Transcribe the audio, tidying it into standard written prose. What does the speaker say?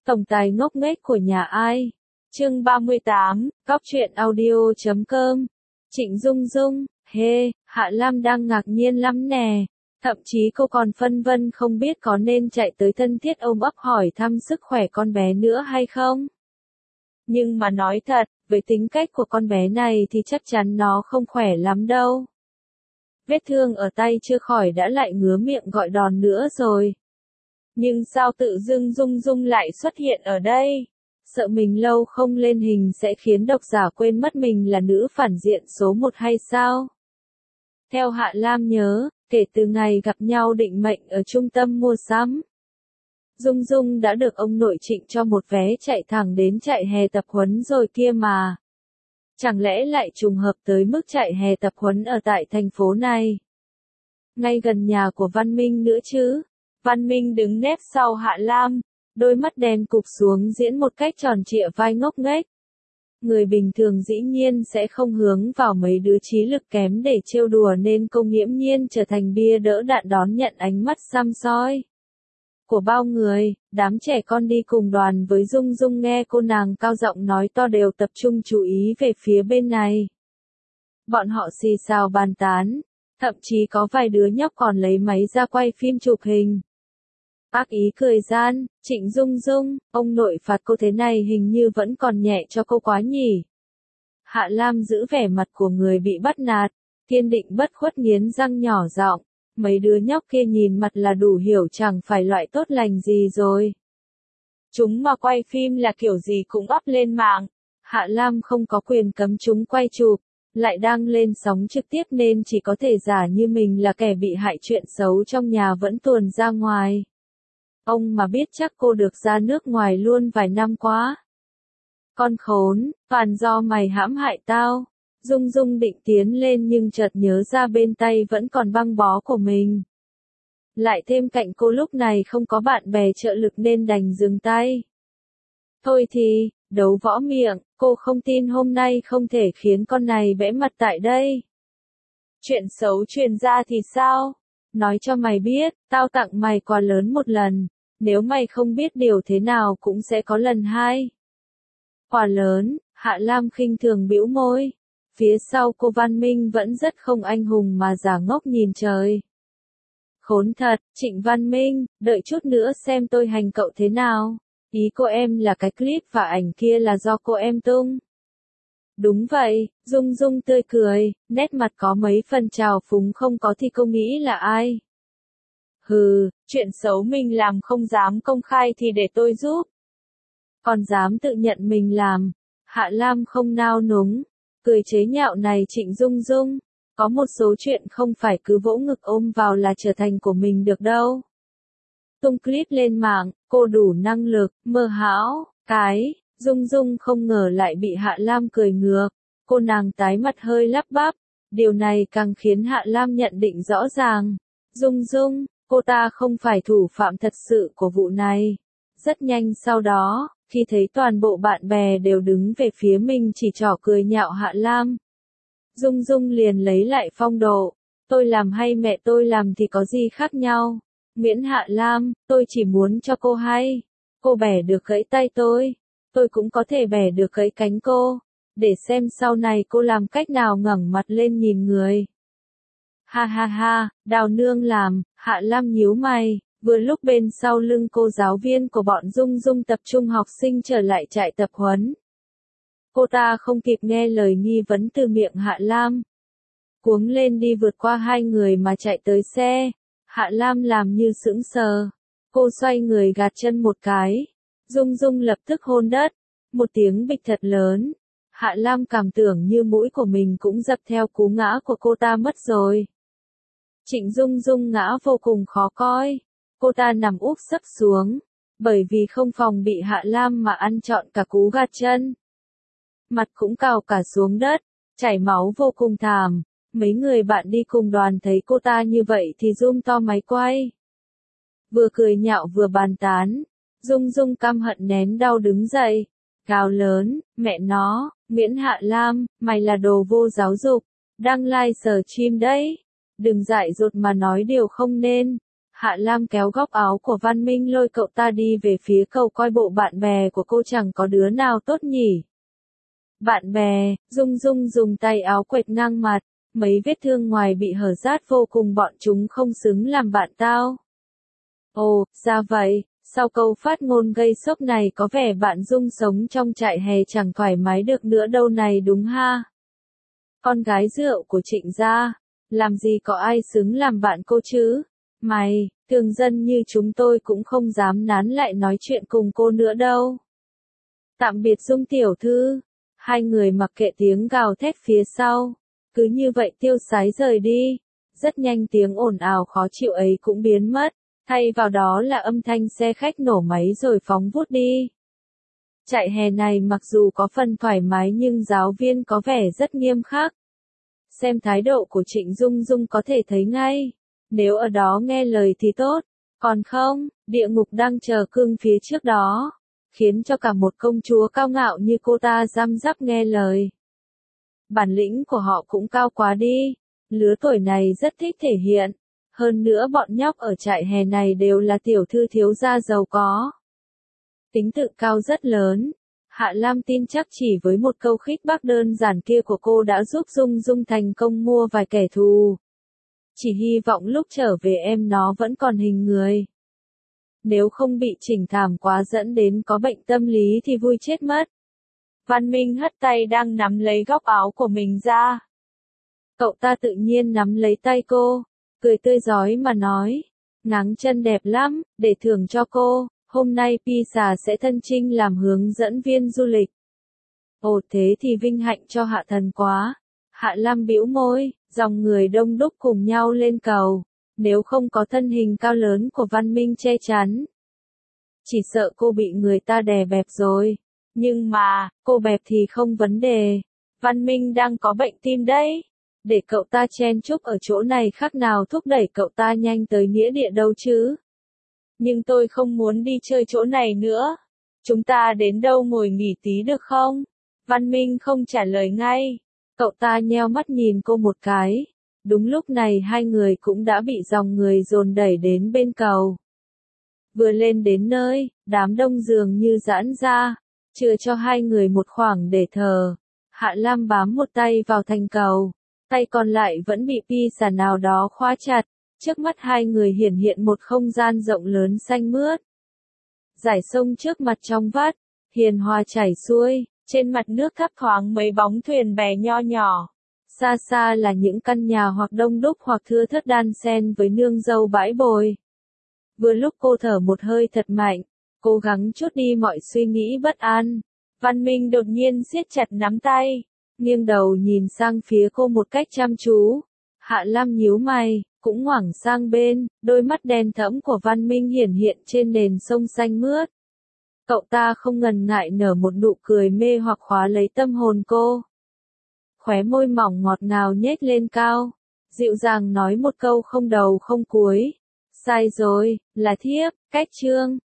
Tổng tài ngốc nghếch của nhà ai? Chương 38, Cóc truyện audio.com. Trịnh Dung Dung, Hạ Lam đang ngạc nhiên lắm nè. Thậm chí cô còn phân vân không biết có nên chạy tới thân thiết ôm ấp hỏi thăm sức khỏe con bé nữa hay không. Nhưng mà nói thật, với tính cách của con bé này thì chắc chắn nó không khỏe lắm đâu. Vết thương ở tay chưa khỏi đã lại ngứa miệng gọi đòn nữa rồi. Nhưng sao tự dưng Dung Dung lại xuất hiện ở đây? Sợ mình lâu không lên hình sẽ khiến độc giả quên mất mình là nữ phản diện số 1 hay sao? Theo Hạ Lam nhớ, kể từ ngày gặp nhau định mệnh ở trung tâm mua sắm, Dung Dung đã được ông nội Trịnh cho một vé chạy thẳng đến trại hè tập huấn rồi kia mà. Chẳng lẽ lại trùng hợp tới mức trại hè tập huấn ở tại thành phố này? Ngay gần nhà của Văn Minh nữa chứ? Văn Minh đứng nép sau Hạ Lam, đôi mắt đen cụp xuống diễn một cách tròn trịa vai ngốc nghếch. Người bình thường dĩ nhiên sẽ không hướng vào mấy đứa trí lực kém để trêu đùa nên cô nghiễm nhiên trở thành bia đỡ đạn đón nhận ánh mắt săm soi của bao người. Đám trẻ con đi cùng đoàn với Dung Dung nghe cô nàng cao giọng nói to đều tập trung chú ý về phía bên này. Bọn họ xì xào bàn tán, thậm chí có vài đứa nhóc còn lấy máy ra quay phim chụp hình. Ác ý cười gian, Trịnh Dung Dung, ông nội phạt cô thế này hình như vẫn còn nhẹ cho cô quá nhỉ. Hạ Lam giữ vẻ mặt của người bị bắt nạt, kiên định bất khuất nghiến răng nhỏ giọng, mấy đứa nhóc kia nhìn mặt là đủ hiểu chẳng phải loại tốt lành gì rồi. Chúng mà quay phim là kiểu gì cũng up lên mạng, Hạ Lam không có quyền cấm chúng quay chụp, lại đang lên sóng trực tiếp nên chỉ có thể giả như mình là kẻ bị hại chuyện xấu trong nhà vẫn tuồn ra ngoài. Ông mà biết chắc cô được ra nước ngoài luôn vài năm quá. Con khốn, toàn do mày hãm hại tao. Dung Dung định tiến lên nhưng chợt nhớ ra bên tay vẫn còn băng bó của mình. Lại thêm cạnh cô lúc này không có bạn bè trợ lực nên đành dừng tay. Thôi thì, đấu võ miệng, cô không tin hôm nay không thể khiến con này bẽ mặt tại đây. Chuyện xấu truyền ra thì sao? Nói cho mày biết, tao tặng mày quà lớn một lần. Nếu mày không biết điều thế nào cũng sẽ có lần hai. Quà lớn, Hạ Lam khinh thường bĩu môi. Phía sau cô Văn Minh vẫn rất không anh hùng mà giả ngốc nhìn trời. Khốn thật, Trịnh Văn Minh, đợi chút nữa xem tôi hành cậu thế nào. Ý cô em là cái clip và ảnh kia là do cô em tung. Đúng vậy, Dung Dung tươi cười, nét mặt có mấy phần trào phúng không có thì cô nghĩ là ai. Hừ, chuyện xấu mình làm không dám công khai thì để tôi giúp. Còn dám tự nhận mình làm, Hạ Lam không nao núng, cười chế nhạo này Trịnh Dung Dung, có một số chuyện không phải cứ vỗ ngực ôm vào là trở thành của mình được đâu. Tung clip lên mạng, cô đủ năng lực, mơ hão, Dung Dung không ngờ lại bị Hạ Lam cười ngược, cô nàng tái mặt hơi lắp bắp, điều này càng khiến Hạ Lam nhận định rõ ràng. Dung Dung, cô ta không phải thủ phạm thật sự của vụ này. Rất nhanh sau đó, khi thấy toàn bộ bạn bè đều đứng về phía mình chỉ trỏ cười nhạo Hạ Lam, Dung Dung liền lấy lại phong độ. Tôi làm hay mẹ tôi làm thì có gì khác nhau. Miễn Hạ Lam, tôi chỉ muốn cho cô hay. Cô bẻ được gãy tay tôi cũng có thể bẻ được gãy cánh cô. Để xem sau này cô làm cách nào ngẩng mặt lên nhìn người. Ha ha ha, Đào nương làm, Hạ Lam nhíu mày, vừa lúc bên sau lưng cô giáo viên của bọn Dung Dung tập trung học sinh trở lại trại tập huấn. Cô ta không kịp nghe lời nghi vấn từ miệng Hạ Lam. Cuống lên đi vượt qua hai người mà chạy tới xe. Hạ Lam làm như sững sờ. Cô xoay người gạt chân một cái. Dung Dung lập tức hôn đất. Một tiếng bịch thật lớn. Hạ Lam cảm tưởng như mũi của mình cũng dập theo cú ngã của cô ta mất rồi. Trịnh Dung Dung ngã vô cùng khó coi. Cô ta nằm úp sấp xuống. Bởi vì không phòng bị Hạ Lam mà ăn trọn cả cú gạt chân. Mặt cũng cào cả xuống đất, chảy máu vô cùng thảm. Mấy người bạn đi cùng đoàn thấy cô ta như vậy thì zoom to máy quay. Vừa cười nhạo vừa bàn tán. Dung Dung căm hận nén đau đứng dậy. Gào lớn, mẹ nó, miễn Hạ Lam, mày là đồ vô giáo dục. Đăng like sở chim đấy. Đừng dại dột mà nói điều không nên. Hạ Lam kéo góc áo của Văn Minh lôi cậu ta đi về phía cầu coi bộ bạn bè của cô chẳng có đứa nào tốt nhỉ. Bạn bè, Dung Dung dùng tay áo quệt ngang mặt, mấy vết thương ngoài bị hở rát vô cùng, bọn chúng không xứng làm bạn tao. Ồ, ra vậy, sau câu phát ngôn gây sốc này có vẻ bạn Dung sống trong trại hè chẳng thoải mái được nữa đâu này đúng ha. Con gái rượu của Trịnh gia, làm gì có ai xứng làm bạn cô chứ? Mày, thường dân như chúng tôi cũng không dám nán lại nói chuyện cùng cô nữa đâu. Tạm biệt Dung tiểu thư. Hai người mặc kệ tiếng gào thét phía sau, cứ như vậy tiêu sái rời đi. Rất nhanh tiếng ồn ào khó chịu ấy cũng biến mất, thay vào đó là âm thanh xe khách nổ máy rồi phóng vút đi. Trại hè này mặc dù có phần thoải mái nhưng giáo viên có vẻ rất nghiêm khắc. Xem thái độ của Trịnh Dung Dung có thể thấy ngay, nếu ở đó nghe lời thì tốt, còn không, địa ngục đang chờ cưng phía trước đó, khiến cho cả một công chúa cao ngạo như cô ta răm rắp nghe lời. Bản lĩnh của họ cũng cao quá đi, lứa tuổi này rất thích thể hiện, hơn nữa bọn nhóc ở trại hè này đều là tiểu thư thiếu gia giàu có. Tính tự cao rất lớn. Hạ Lam tin chắc chỉ với một câu khích bác đơn giản kia của cô đã giúp Dung Dung thành công mua vài kẻ thù. Chỉ hy vọng lúc trở về em nó vẫn còn hình người. Nếu không bị chỉnh thảm quá dẫn đến có bệnh tâm lý thì vui chết mất. Văn Minh hất tay đang nắm lấy góc áo của mình ra. Cậu ta tự nhiên nắm lấy tay cô, cười tươi rói mà nói, ngáng chân đẹp lắm, để thưởng cho cô. Hôm nay Pisa sẽ thân chinh làm hướng dẫn viên du lịch. Ồ thế thì vinh hạnh cho Hạ Thần quá. Hạ Lam bĩu môi, dòng người đông đúc cùng nhau lên cầu. Nếu không có thân hình cao lớn của Văn Minh che chắn, chỉ sợ cô bị người ta đè bẹp rồi. Nhưng mà, cô bẹp thì không vấn đề. Văn Minh đang có bệnh tim đấy. Để cậu ta chen chúc ở chỗ này khác nào thúc đẩy cậu ta nhanh tới nghĩa địa đâu chứ. Nhưng tôi không muốn đi chơi chỗ này nữa. Chúng ta đến đâu ngồi nghỉ tí được không? Văn Minh không trả lời ngay. Cậu ta nheo mắt nhìn cô một cái. Đúng lúc này hai người cũng đã bị dòng người dồn đẩy đến bên cầu. Vừa lên đến nơi, đám đông dường như giãn ra, chừa cho hai người một khoảng để thờ. Hạ Lam bám một tay vào thành cầu, tay còn lại vẫn bị Pisa nào đó khóa chặt. Trước mắt hai người hiển hiện một không gian rộng lớn xanh mướt. Dải sông trước mặt trong vắt, hiền hòa chảy xuôi, trên mặt nước thấp thoáng mấy bóng thuyền bè nho nhỏ. Xa xa là những căn nhà hoặc đông đúc hoặc thưa thớt đan xen với nương dâu bãi bồi. Vừa lúc cô thở một hơi thật mạnh, cố gắng trút đi mọi suy nghĩ bất an. Văn Minh đột nhiên siết chặt nắm tay, nghiêng đầu nhìn sang phía cô một cách chăm chú. Hạ Lam nhíu mày, cũng ngoảnh sang bên, đôi mắt đen thẫm của Văn Minh hiển hiện trên nền sông xanh mướt. Cậu ta không ngần ngại nở một nụ cười mê hoặc khóa lấy tâm hồn cô. Khóe môi mỏng ngọt ngào nhếch lên cao, dịu dàng nói một câu không đầu không cuối. Sai rồi, là thiếp, cách chương.